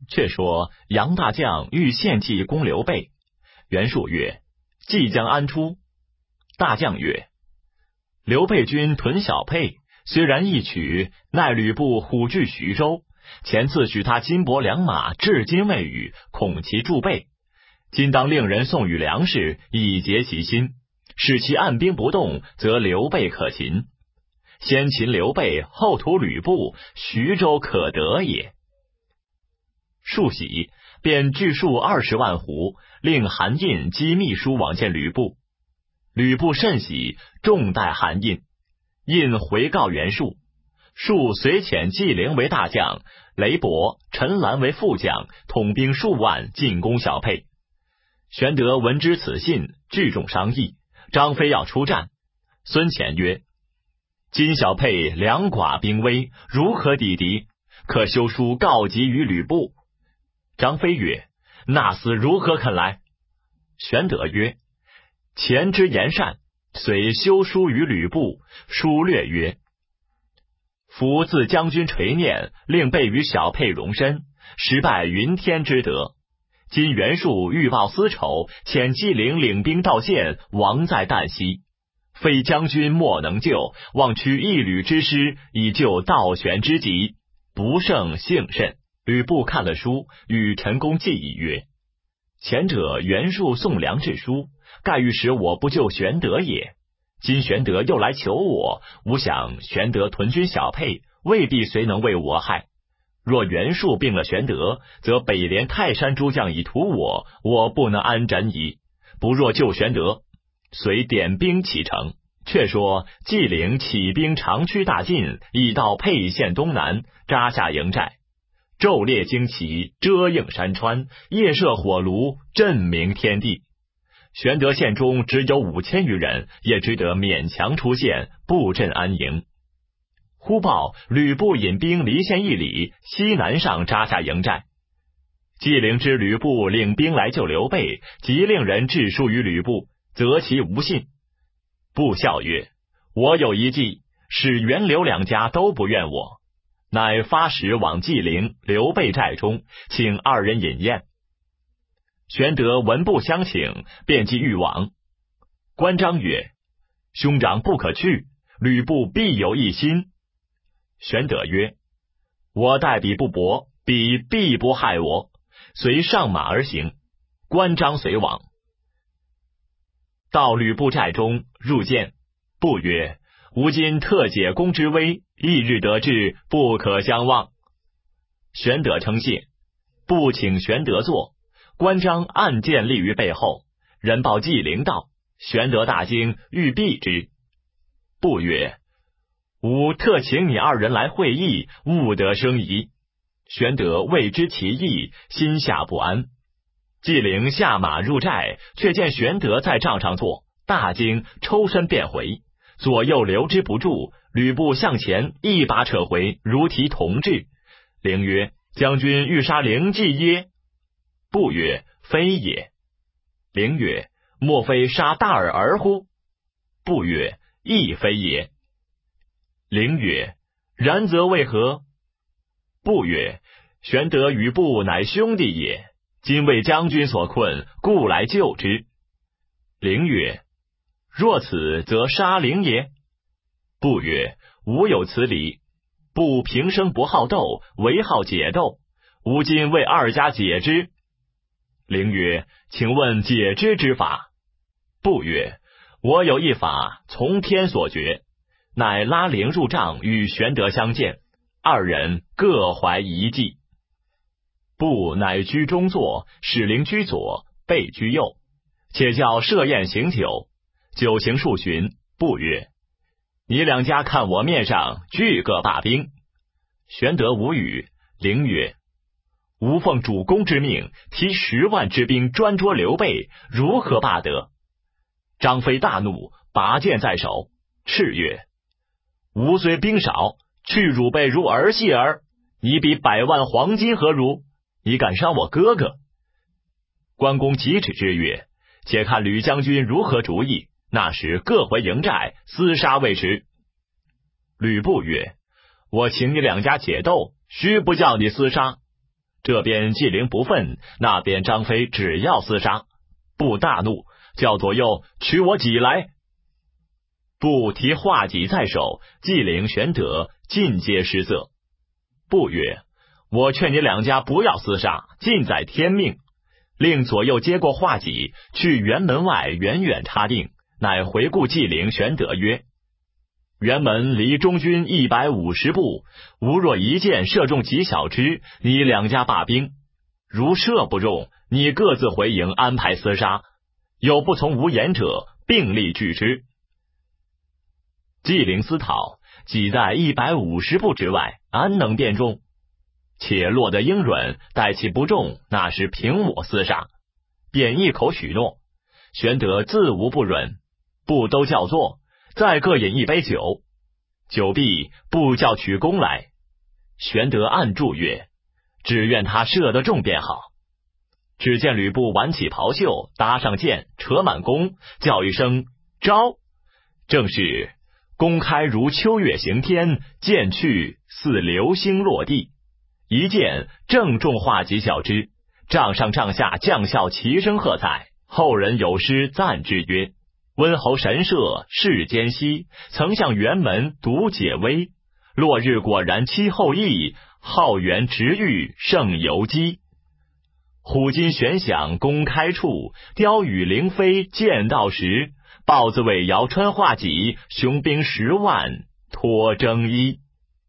却说杨大将欲献计攻刘备，袁术曰：计将安出？大将曰：刘备军屯小沛，虽然易取，奈吕布虎踞徐州，前次许他金帛良马，至今未与，恐其助备。今当令人送与粮食，以结其心，使其按兵不动，则刘备可擒。先擒刘备，后屠吕布，徐州可得也。术喜，便聚数20万斛，令韩胤击密书往见吕布。吕布甚喜，重待韩胤。胤回告袁术，术随遣纪灵为大将，雷伯、陈兰为副将，统兵数万，进攻小沛。玄德闻之此信，聚众商议，张飞要出战。孙乾曰：今小沛两寡兵微，如何抵敌？可修书告急于吕布。张飞曰：那厮如何肯来？玄德曰：前之言善，遂修书于吕布，书略曰：夫自将军垂念，令备于小沛容身，实拜云天之德。今袁术欲报私仇，遣纪灵领兵到县，亡在旦夕。非将军莫能救，望取一旅之师，以救道玄之急，不胜幸甚。吕布看了书，与陈宫计议曰：前者袁术送粮至书，盖欲使我不救玄德也。今玄德又来求我，吾想玄德屯军小沛，未必谁能为我害。若袁术并了玄德，则北连泰山诸将以图我，我不能安枕矣。不若救玄德，遂点兵启程。却说纪灵起兵长驱大进，已到沛县东南，扎下营寨，昼列旌旗，遮映山川，夜射火炉，震鸣天地。玄德县中只有5000余人，也只得勉强出县，布阵安营。忽报吕布引兵离县1里，西南上扎下营寨。纪灵知吕布领兵来救刘备，即令人致书于吕布，责其无信。布笑曰：我有一计，使袁刘两家都不怨我，乃发使往纪灵、刘备寨中，请2人饮宴。玄德闻布相请，便即欲往。关张曰：兄长不可去，吕布必有一心。玄德曰：我待彼不薄，彼必不害我，遂上马而行。关张随往。到吕布寨中，入见。布曰：吾今特解公之危，翌日得志，不可相忘。玄德称谢。布请玄德坐，关张按剑立于背后。人报纪灵到，玄德大惊，欲避之。布曰：吾特请你2人来会议，勿得生疑。玄德未知其意，心下不安。纪灵下马入寨，却见玄德在帐上坐，大惊，抽身便回，左右留之不住。吕布向前一把扯回，如提铜掷。灵曰：将军欲杀灵计耶？布曰：非也。灵曰：莫非杀大耳儿乎？布曰：亦非也。灵曰：然则为何？布曰：玄德与布乃兄弟也，今为将军所困，故来救之。灵曰：若此，则杀灵也。布曰：吾有此理。布平生不好斗，唯好解斗，吾今为2家解之。灵曰：请问解之之法。布曰：我有一法，从天所决，乃拉灵入帐，与玄德相见，2人各怀一计。布乃居中坐，使灵居左，备居右，且叫设宴行酒。酒行数巡，布曰：你2家看我面上，俱各罢兵。玄德无语。灵曰：吾奉主公之命，提10万之兵专捉刘备，如何罢得？张飞大怒，拔剑在手，叱曰：吾虽兵少，去汝辈如儿戏耳。你比100万黄金何如？你敢伤我哥哥？关公急止之曰：且看吕将军如何主意，那时各回营寨，厮杀未迟。吕布曰：我请你2家解斗，须不叫你厮杀。 这边纪灵不忿，那边张飞只要厮杀。不大怒，叫左右取我戟来。不提画戟在手，纪灵、玄德尽皆失色。不曰：我劝你两家不要厮杀，尽在天命。令左右接过画戟，去辕门外远远插定，乃回顾纪灵、玄德曰：辕门离中军150步，吾若一箭射中几小支，你两家罢兵；如射不中，你各自回营安排厮杀。有不从无言者，并力拒之。纪灵思讨，戟在150步之外，安能便中？且落得英软，待其不中，那是凭我厮杀。便一口许诺。玄德自无不允，不都叫坐，再各饮一杯酒。酒毕，不叫取弓来。玄德暗祝曰：只愿他射得中便好。只见吕布挽起袍袖，搭上箭，扯满弓，叫一声招，正是弓开如秋月行天，箭去似流星落地。一箭正中画戟小支，帐上帐下将校齐声喝彩。后人有诗赞之曰：温侯神射世间稀，曾向辕门独解危。落日果然期后意，浩园直欲胜游击。虎金悬响弓开处，雕羽凌飞箭到时。豹子尾摇穿画戟，雄兵10万脱征衣。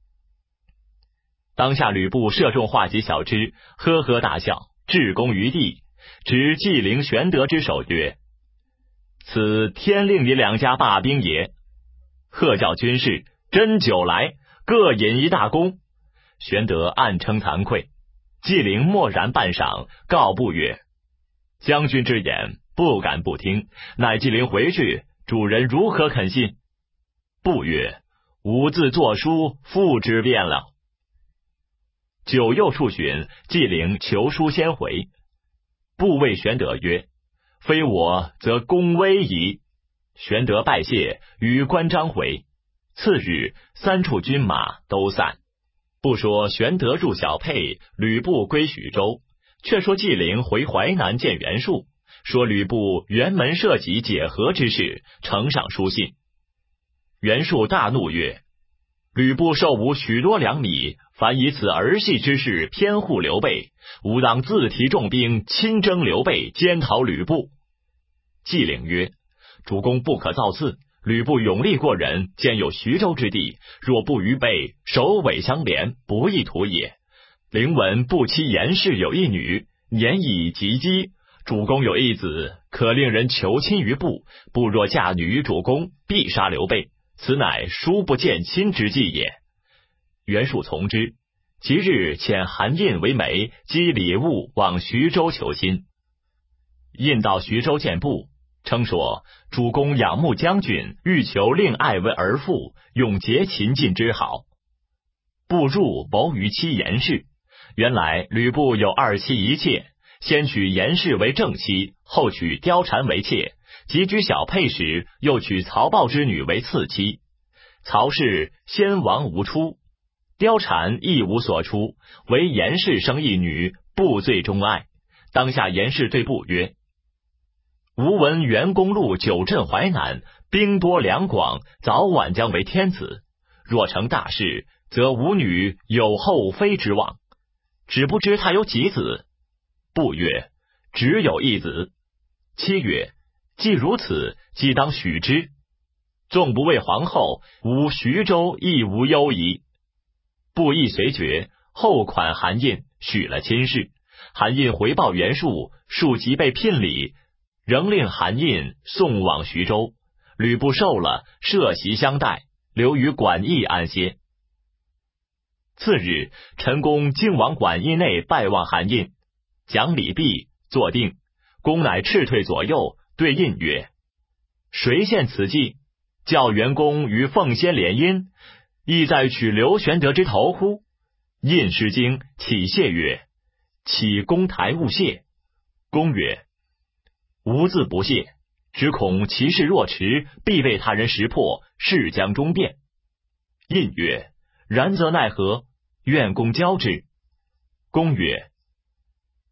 当下吕布射中画戟小支，呵呵大笑，置弓于地，执纪灵、玄德之手曰：此天令你两家罢兵也。喝叫军士斟酒来，各饮一大功。玄德暗称惭愧。纪灵默然半晌，告布曰：将军之言不敢不听，乃纪灵回去，主人如何肯信？布曰：吾自作书付之便了。酒又数旬，纪灵求书先回。布谓玄德曰：非我则公威矣。玄德拜谢，与关张回。次日，3处军马都散。不说玄德入小沛，吕布归徐州，却说纪灵回淮南见袁术，说吕布辕门射戟解和之事，呈上书信。袁术大怒曰：吕布授吾许多粮米，凡以此儿戏之事偏护刘备，吾当自提重兵，亲征刘备，兼讨吕布。纪灵曰：主公不可造次，吕布勇力过人，兼有徐州之地，若不与备，首尾相连，不易图也。灵闻不期严氏有一女，年已及笄，主公有一子，可令人求亲于布，布若嫁女于主公，必杀刘备，此乃殊不见亲之计也。袁术从之，即日遣韩胤为媒，积礼物往徐州求亲。胤到徐州见布，称说主公仰慕将军，欲求令爱为儿妇，永结秦晋之好。布入谋于妻严氏。原来吕布有2妻1妾，先娶严氏为正妻，后娶貂蝉为妾，及居小沛时，又娶曹豹之女为次妻。曹氏先亡无出，貂蝉亦无所出，唯严氏生一女，布最钟爱。当下严氏对布曰：吾闻袁公路久镇淮南，兵多粮广，早晚将为天子。若成大事，则吾女有后妃之望。只不知他有几子？布曰：只有一子。妻曰：既如此，即当许之。纵不为皇后，吾徐州亦无忧矣。布亦随决，后款韩胤，许了亲事。韩胤回报袁术，术即被聘礼，仍令韩胤送往徐州。吕布受了，设席相待，留于馆驿安歇。次日，陈宫竟往馆驿内拜望韩胤，讲礼毕，坐定。公乃斥退左右，对胤曰：谁献此计？叫袁公与凤仙联姻，意在取刘玄德之头乎？胤失惊，起谢曰：启公台勿谢。公曰：吾自不谢，只恐其事若迟，必被他人识破，事将终变。胤曰：然则奈何？愿公教之。公曰：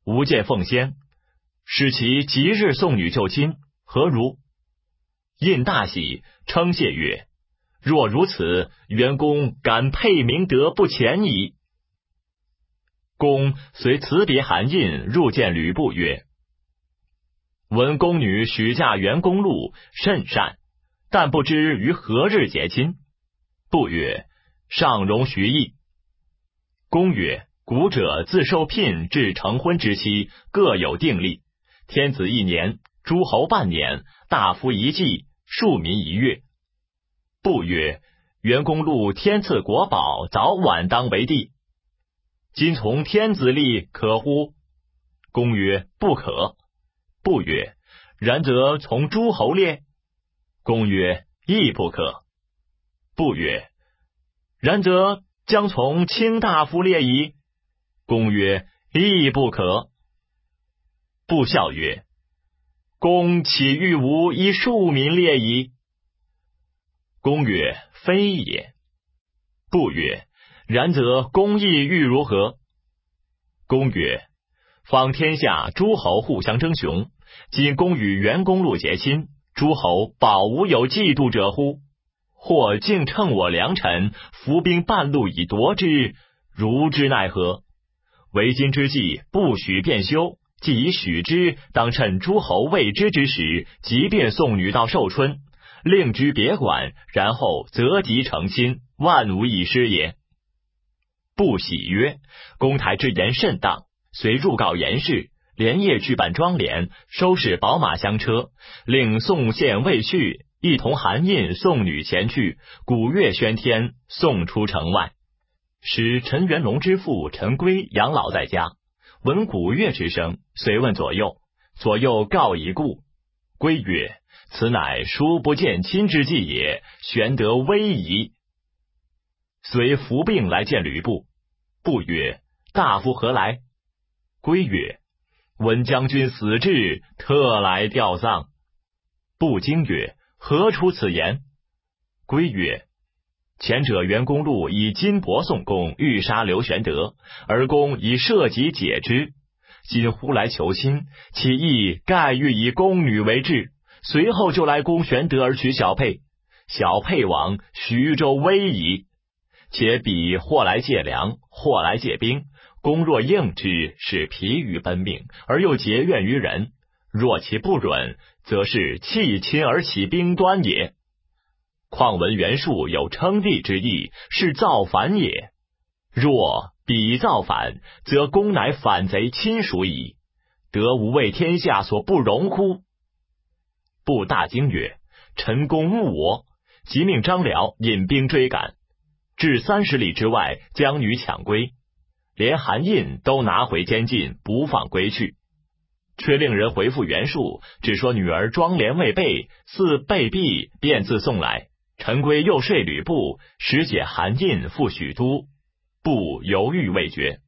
吾见奉先，使其即日送女就亲，何如？印大喜，称谢曰：若如此，元公敢配明德不前矣。公遂辞别韩印，入见吕布曰：闻宫女许嫁元公路，甚善，但不知于何日结亲。布曰：上容徐议。公曰：古者自受聘至成婚之期，各有定例。天子1年，诸侯半年，大夫1季，庶民1月。布曰：元公路天赐国宝，早晚当为帝。今从天子例，可乎？公曰：不可。布曰：然则从诸侯列？公曰：亦不可。布曰：然则将从卿大夫列矣？公曰：亦不可。布笑曰：公岂欲吾以庶民列矣？公曰：非也。布曰：然则公亦欲如何？公曰：方天下诸侯互相争雄，今公与元公路结亲，诸侯保无有嫉妒者乎？或竟乘我良臣，伏兵半路以夺之，如之奈何？为今之计，不许变休，既已许之，当趁诸侯未知之时，即便送女到寿春，令居别馆，然后择吉成亲，万无一失也。不喜曰：公台之言甚当，遂入告严氏，连夜举办庄帘，收拾宝马香车，令宋县尉婿一同韩印送女前去，鼓乐喧天，送出城外。使陈元龙之父陈规养老在家，闻鼓乐之声，遂问左右，左右告已故。规曰：此乃叔不见亲之计也，玄德危矣。遂伏病来见吕布。布曰：大夫何来？规曰：闻将军死志，特来吊丧。布惊曰：何出此言？规曰：前者元公路以金帛送公，欲杀刘玄德，而公以社稷解之。今忽来求亲，其意盖欲以宫女为质，随后就来攻玄德而取小沛，小沛亡，徐州危矣。且彼或来借粮，或来借兵，公若应之，是疲于奔命，而又结怨于人。若其不允，则是弃亲而起兵端也。况闻袁术有称帝之意，是造反也。若彼造反，则公乃反贼亲属矣，得无为天下所不容乎？布大惊曰：陈公误我！即命张辽引兵追赶，至30里之外，将女抢归，连韩印都拿回监禁，不放归去。却令人回复袁术，只说女儿庄帘未备，似被毙，便自送来。陈规又说吕布，使解韩印赴许都。布犹豫未决。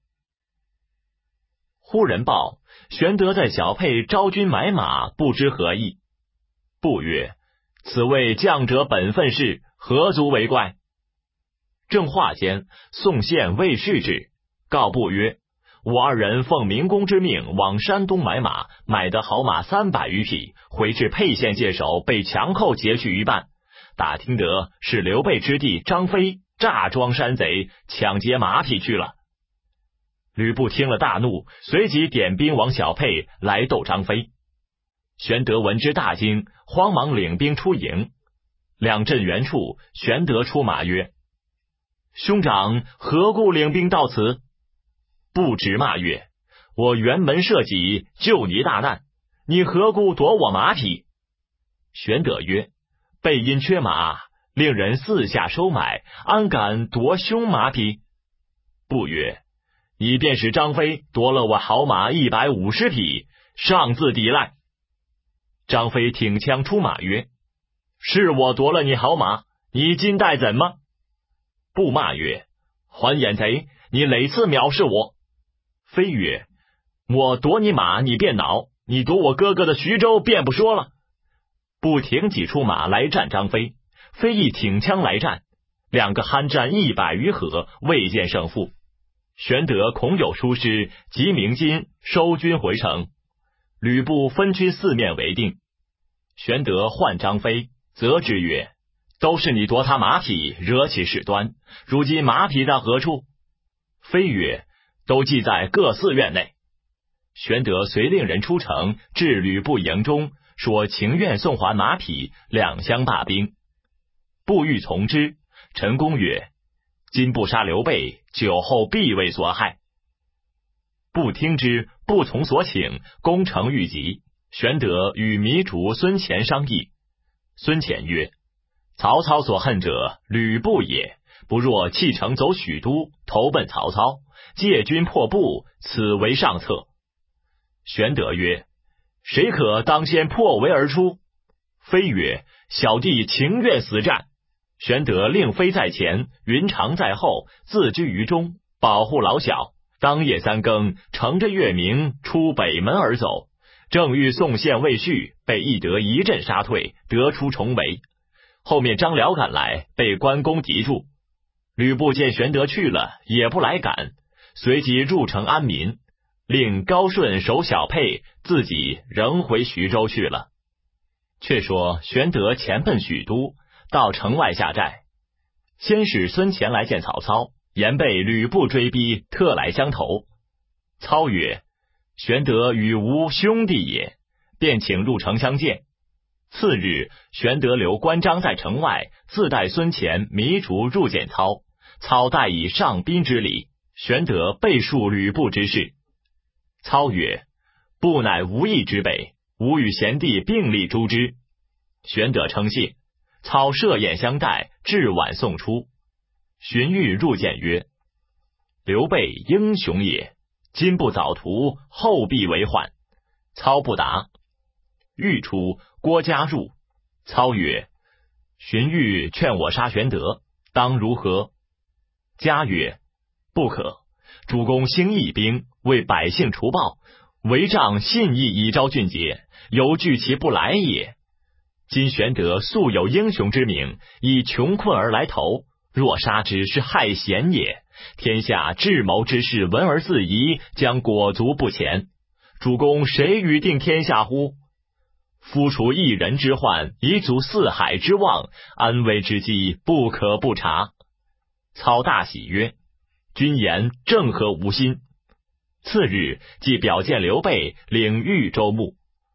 忽人报，玄德在小沛招军买马，不知何意。布曰：此谓将者本分事，何足为怪？正话间，宋县尉婿至，告布曰：我二人奉明公之命往山东买马，买得好马300余匹，回至沛县界首，被强寇劫去1半。打听得是刘备之弟张飞诈装山贼，抢劫马匹去了。吕布听了大怒，随即点兵往小沛来斗张飞。玄德闻之大惊，慌忙领兵出营。两阵原处，玄德出马曰：兄长何故领兵到此？布止骂曰：我辕门射戟，救你大难，你何故夺我马匹？玄德曰：备因缺马，令人四下收买，安敢夺兄马匹？布曰：你便使张飞夺了我好马150匹，尚自抵赖。张飞挺枪出马曰：是我夺了你好马，你今待怎么？布骂曰：还眼贼，你累次藐视我。飞曰：我夺你马，你便恼；你夺我哥哥的徐州，便不说了。布挺戟出马来战张飞，飞亦挺枪来战，两个酣战100余合，未见胜负。 玄德恐有疏失，即鸣金收军回城。吕布分军四面为定。玄德唤张飞，责之曰：都是你夺他马匹，惹起事端，如今马匹在何处？飞曰：都记在各寺院内。玄德遂令人出城，至吕布营中，说情愿送还马匹，两相罢兵。布欲从之，陈宫曰：今不杀刘备，久后必为所害。不听之，不从所请，攻城欲急。玄德与糜竺、孙乾商议。孙乾曰：曹操所恨者，吕布也。不若弃城走许都，投奔曹操，借军破布，此为上策。玄德曰：谁可当先破围而出？飞曰：小弟情愿死战。玄德令飞在前，云长在后，自居于中，保护老小。当夜3更，乘着月明，出北门而走。正欲送县未续，被翼德一阵杀退，得出重围。后面张辽赶来，被关公敌住。吕布见玄德去了，也不来赶，随即入城安民，令高顺守小沛，自己仍回徐州去了。却说玄德前奔许都，到城外下寨，先使孙乾来见曹操，言被吕布追逼，特来相投。操曰：玄德与吾兄弟也，便请入城相见。次日，玄德留关张在城外，自带孙乾、糜竺入见操。操待以上宾之礼。玄德备述吕布之事。操曰：布乃无义之辈，吾与贤弟并力诛之。玄德称谢。操设宴相待，至晚送出。荀彧入见曰：刘备英雄也，今不早图，后必为患。操不答。彧出，郭嘉入。操曰：荀彧劝我杀玄德，当如何？嘉曰：不可，主公兴义兵，为百姓除暴，为仗信义以昭俊杰，犹惧其不来也。今玄德素有英雄之名，以穷困而来投，若杀之，是害贤也。天下智谋之士闻而自疑，将裹足不前。主公谁与定天下乎？夫除一人之患，以阻四海之望，安危之机，不可不察。操大喜曰：君言正合吾心。次日，即表见刘备，领豫州牧。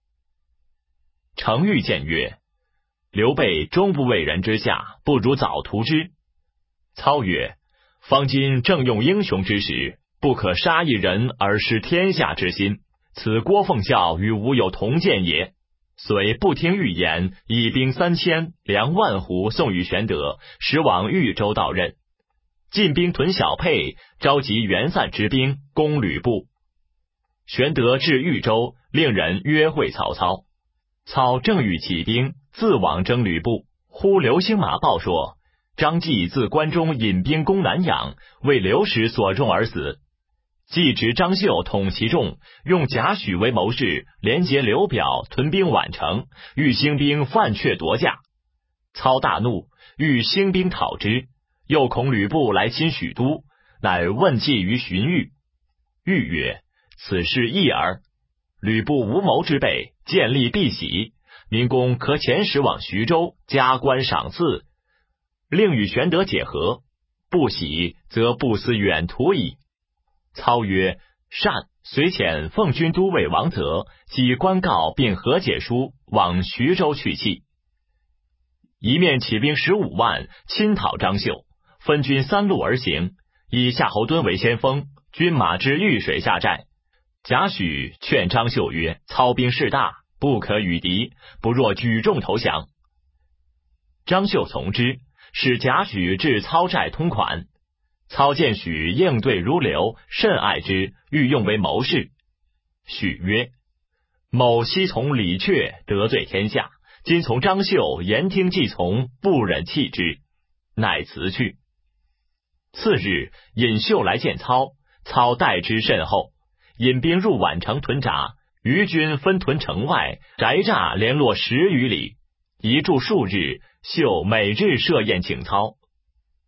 程昱见曰：刘备终不为人之下，不如早图之。操曰：方今正用英雄之时，不可杀一人而失天下之心。此郭奉孝与吾有同见也。遂不听预言，以兵3000，粮万斛送与玄德，使往豫州到任。进兵屯小沛，召集元散之兵，攻吕布。玄德至豫州，令人约会曹操。操正欲起兵，自往征吕布，忽刘兴马报说，张继自关中引兵攻南阳，为刘氏所中而死。继执张绣统其众，用贾诩为谋士，连结刘表，屯兵宛城，欲兴兵犯阙夺驾。操大怒，欲兴兵讨之，又恐吕布来侵许都，乃问计于荀彧。彧曰：此事易耳。吕布无谋之辈，见利必喜，民公可遣使往徐州，加官赏赐，令与玄德解和。不喜，则不思远图矣。操曰：善。遂遣奉军都尉王泽寄官告并和解书，往徐州去气。一面起兵15万，侵讨张绣，分军3路而行，以夏侯惇为先锋，军马至豫水下寨。贾诩劝张绣曰：操兵势大，不可与敌，不若举众投降。张绣从之，使贾诩至操寨通款。操见许应对如流，甚爱之，欲用为谋士。许曰：某昔从李榷，得罪天下，今从张绣，言听计从，不忍弃之，乃辞去。次日，引绣来见操，操待之甚厚，引兵入宛城屯扎，余军分屯城外，宅栅连络10余里。一住数日，绣每日设宴请操。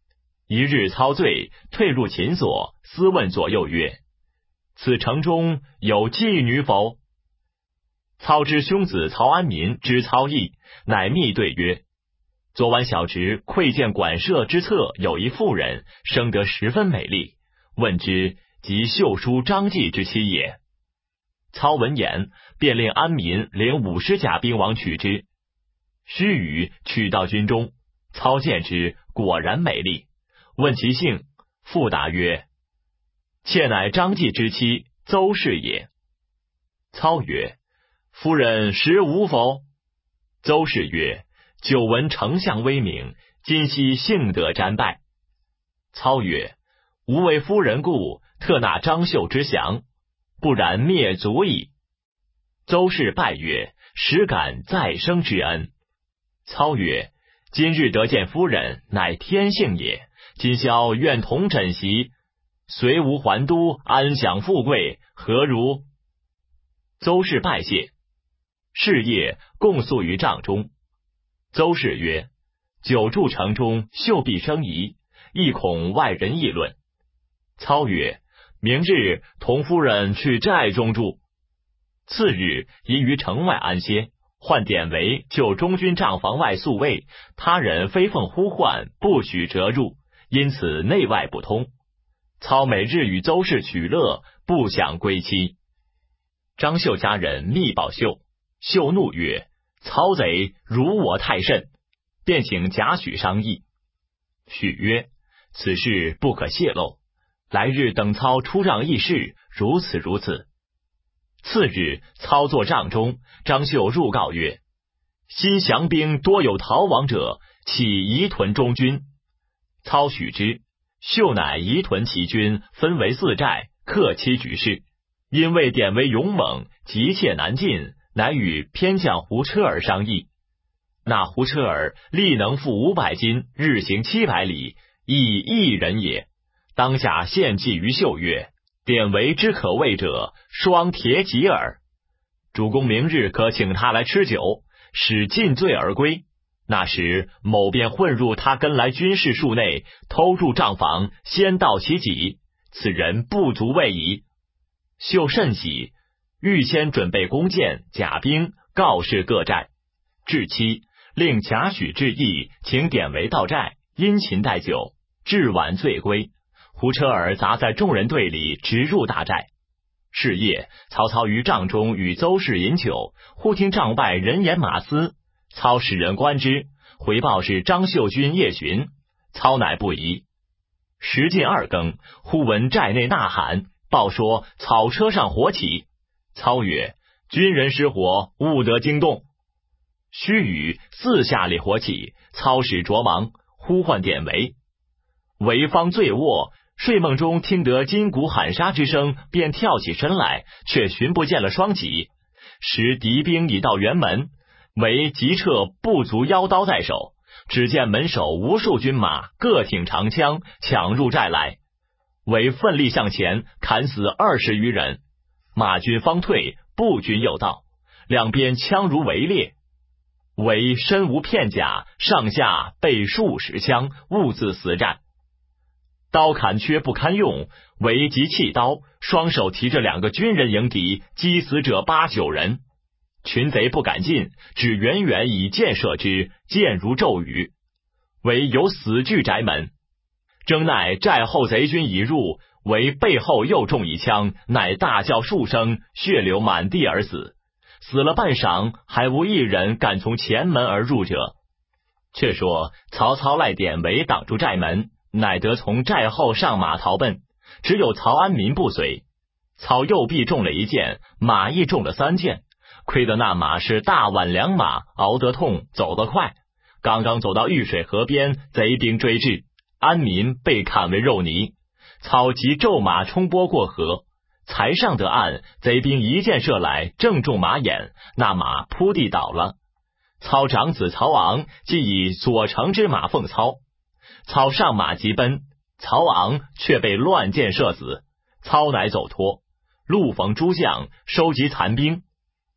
一日操醉，退入秦所，私问左右曰：此城中有妓女否？操之兄子曹安民知操意，乃密对曰：昨晚小侄窥见馆舍之侧有一妇人，生得十分美丽，问之，即秀叔张继之妻也。操闻言，便令安民领50甲兵王取之。须臾，取到军中，操见之，果然美丽，问其姓，复答曰：妾乃张继之妻，邹氏也。操曰：夫人实无否？邹氏曰：久闻丞相威名，今夕幸得瞻拜。操曰：吾为夫人故，特纳张绣之降，不然灭族矣。邹氏拜曰：实感再生之恩。操曰：今日得见夫人，乃天幸也。今宵愿同枕席，随吾还都，安享富贵，何如？邹氏拜谢。是夜，共宿于帐中。邹氏曰：久住城中，秀必生疑，亦恐外人议论。操曰：明日同夫人去寨中住。次日，宜于城外安歇，唤典韦就中军帐房外宿卫，他人飞奉呼唤，不许折入，因此内外不通。操每日与邹氏取乐，不想归期。张绣家人密报秀，秀怒曰：操贼辱我太甚，便请贾诩商议。许曰：此事不可泄露，来日等操出帐议事，如此如此。次日，操坐帐中，张绣入告曰：新降兵多有逃亡者，起移屯中军。操许之，秀乃移屯其军，分为4寨，克其局势。因为典韦勇猛，急切难进，乃与偏将胡车儿商议。那胡车儿力能负500斤，日行700里，亦一人也。当下献计于秀曰：典韦之可畏者，双铁戟耳。主公明日可请他来吃酒，使尽醉而归。那时某便混入他跟来军士数内，偷入帐房，先盗其戟，此人不足畏矣。秀甚喜，预先准备弓箭、甲兵，告示各寨。至期，令贾诩致意，请典韦到寨，殷勤待酒，至晚醉归。胡车儿杂在众人队里，直入大寨。是夜，曹操于帐中与邹氏饮酒，忽听帐外人言马嘶，操使人观之，回报是张绣军夜巡，操乃不疑。时近2更，忽闻寨内呐喊，报说草车上火起。操曰：军人失火，勿得惊动。须臾，4下里火起，操使着忙，呼唤典韦。韦方醉卧，睡梦中听得金鼓喊杀之声，便跳起身来，却寻不见了双戟。时敌兵已到辕门，韦急撤不足腰刀在手，只见门首无数军马，各挺长枪，抢入寨来。韦奋力向前，砍死20余人。马军方退，步军又到，两边枪如围猎。韦身无片甲，上下被数十枪，兀自死战。刀砍缺不堪用，韦即弃刀，双手提着2个军人迎敌，击死者8、9人。群贼不敢近，只远远以箭射之，箭如骤雨。韦有死据宅门。争奈寨后贼军已入，韦背后又中一枪，乃大叫数声，血流满地而死。死了半晌，还无一人敢从前门而入者。却说曹操赖典韦挡住寨门，乃得从寨后上马逃奔，只有曹安民不随。操右臂中了1箭，马亦中了3箭，亏得那马是大宛良马，熬得痛，走得快。刚刚走到玉水河边，贼兵追至，安民被砍为肉泥。操即骤马冲波过河，才上得岸，贼兵一箭射来，正中马眼，那马扑地倒了。操长子曹昂即以所乘之马奉操，操上马急奔，曹昂却被乱箭射死，操乃走脱。路逢诸将，收集残兵。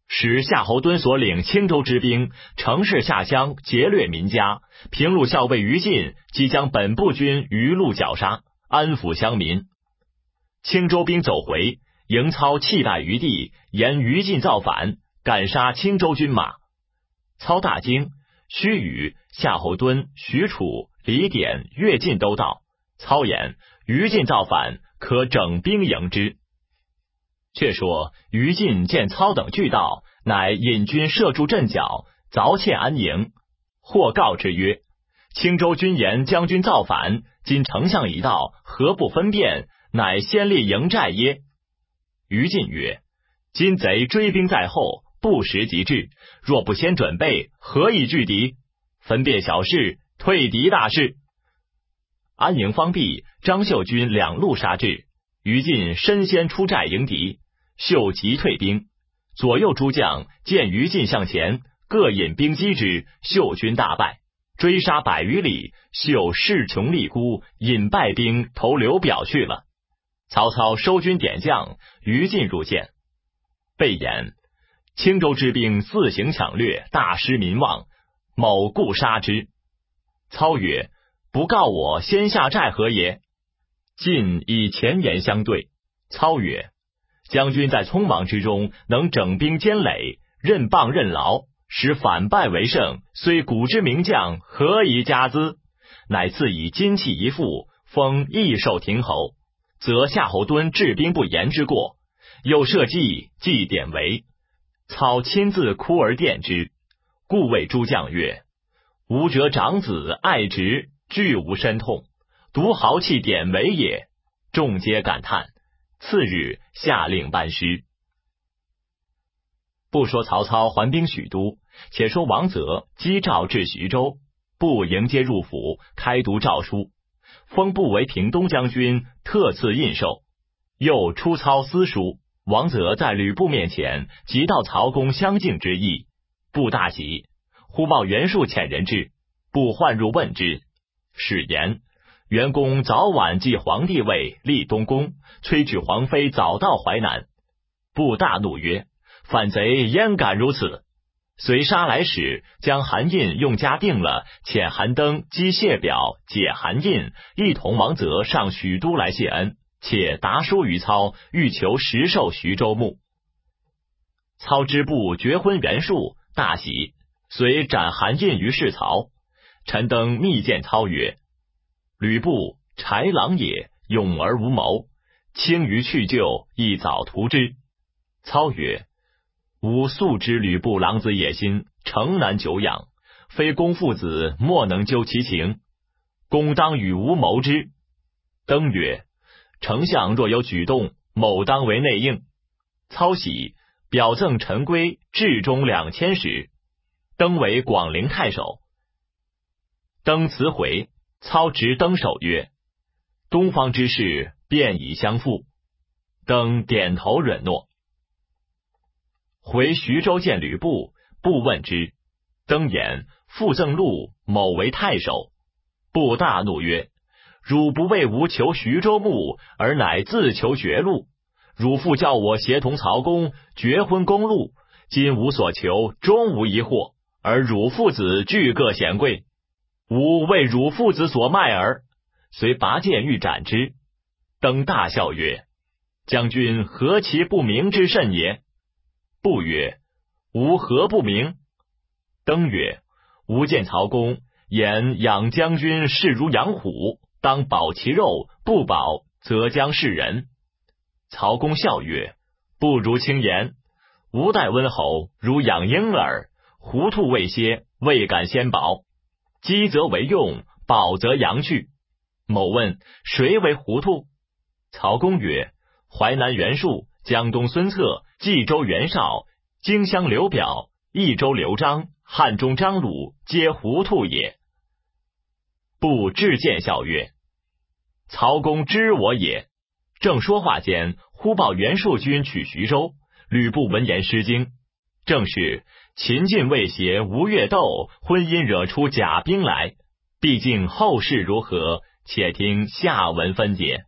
使夏侯惇所领青州之兵乘势下乡劫掠民家，平陆校尉于禁即将本部军于路绞杀，安抚乡民。青州兵走回，营操弃待于地，言于禁造反，赶杀青州军马。操大惊，须臾，夏侯惇、许褚、李典、乐进都到。操言于禁造反，可整兵迎之。却说于禁见操等俱到，乃引军设驻阵脚，凿堑安营。或告之曰：青州军言将军造反，今丞相已到，何不分辨？乃先立营寨耶？于禁曰：今贼追兵在后，不时即至，若不先准备，何以拒敌？分辨小事，退敌大事。安营方毕，张绣军两路杀至，于禁身先出寨迎敌，绣急退兵。左右诸将见于禁向前，各引兵击之，绣军大败，追杀100余里，绣势穷力孤，引败兵投刘表去了。曹操收军点将，于禁入见，备言青州之兵四行抢掠，大失民望，某故杀之。操曰：不告我先下寨何也？晋以前言相对。操曰：将军在匆忙之中，能整兵坚垒，任棒任劳，使反败为胜，虽古之名将，何以加资？乃赐以金器一副，封益寿亭侯，则夏侯惇治兵不严之过，又设计祭典韦。操亲自哭而奠之，故谓诸将曰：吾者长子爱侄，俱无身痛，独豪气典韦也。众皆感叹。次日下令班师。不说曹操还兵许都，且说王泽击诏至徐州，不迎接入府，开读诏书，封部为平东将军，特赐印绶。又出操私书，王泽在吕布面前即道曹公相敬之意，布大喜。忽报袁术遣人至，布唤入问之，使言袁公早晚继皇帝位，立东宫，催举皇妃早到淮南。布大怒曰：反贼焉敢如此？遂杀来使，将韩印用家定了，遣韩登击谢表，解韩印，一同王泽上许都来谢恩，且答书于操，欲求实授徐州牧。操知布绝婚袁术，大喜，遂斩韩印于市曹。陈登密见操曰：吕布豺狼也，勇而无谋，轻于去就，亦早图之。操曰：吾素知吕布狼子野心，诚难久养，非公父子莫能究其情，公当与吾谋之。登曰：丞相若有举动，某当为内应。操喜，表赠陈规至中2000石。登为广陵太守。登辞回，操执登手曰：东方之事，便已相负。登点头允诺。回徐州见吕布，布问之，登言复赠陆某为太守。布大怒曰：汝不为吾求徐州牧，而乃自求绝路。汝父叫我协同曹公绝婚公路，今吾所求终无一获，而汝父子俱各显贵，吾为汝父子所卖耳。遂拔剑欲斩之。登大笑曰：将军何其不明之甚也？布曰：吾何不明？登曰：吾见曹公言养将军视如养虎，当保其肉，不保则将是人。曹公笑曰：不如轻言，吾待温侯如养婴儿，糊涂未歇，未敢先保。饥则为用，饱则扬去。某问谁为糊涂？曹公曰：淮南袁术，江东孙策，冀州袁绍，荆襄刘表，益州刘璋，汉中张鲁，皆糊涂也。布至见笑曰：曹公知我也。正说话间，忽报袁术军取徐州。吕布闻言失惊。正是秦晋未协吴越斗，婚姻惹出假兵来。毕竟后事如何，且听下文分解。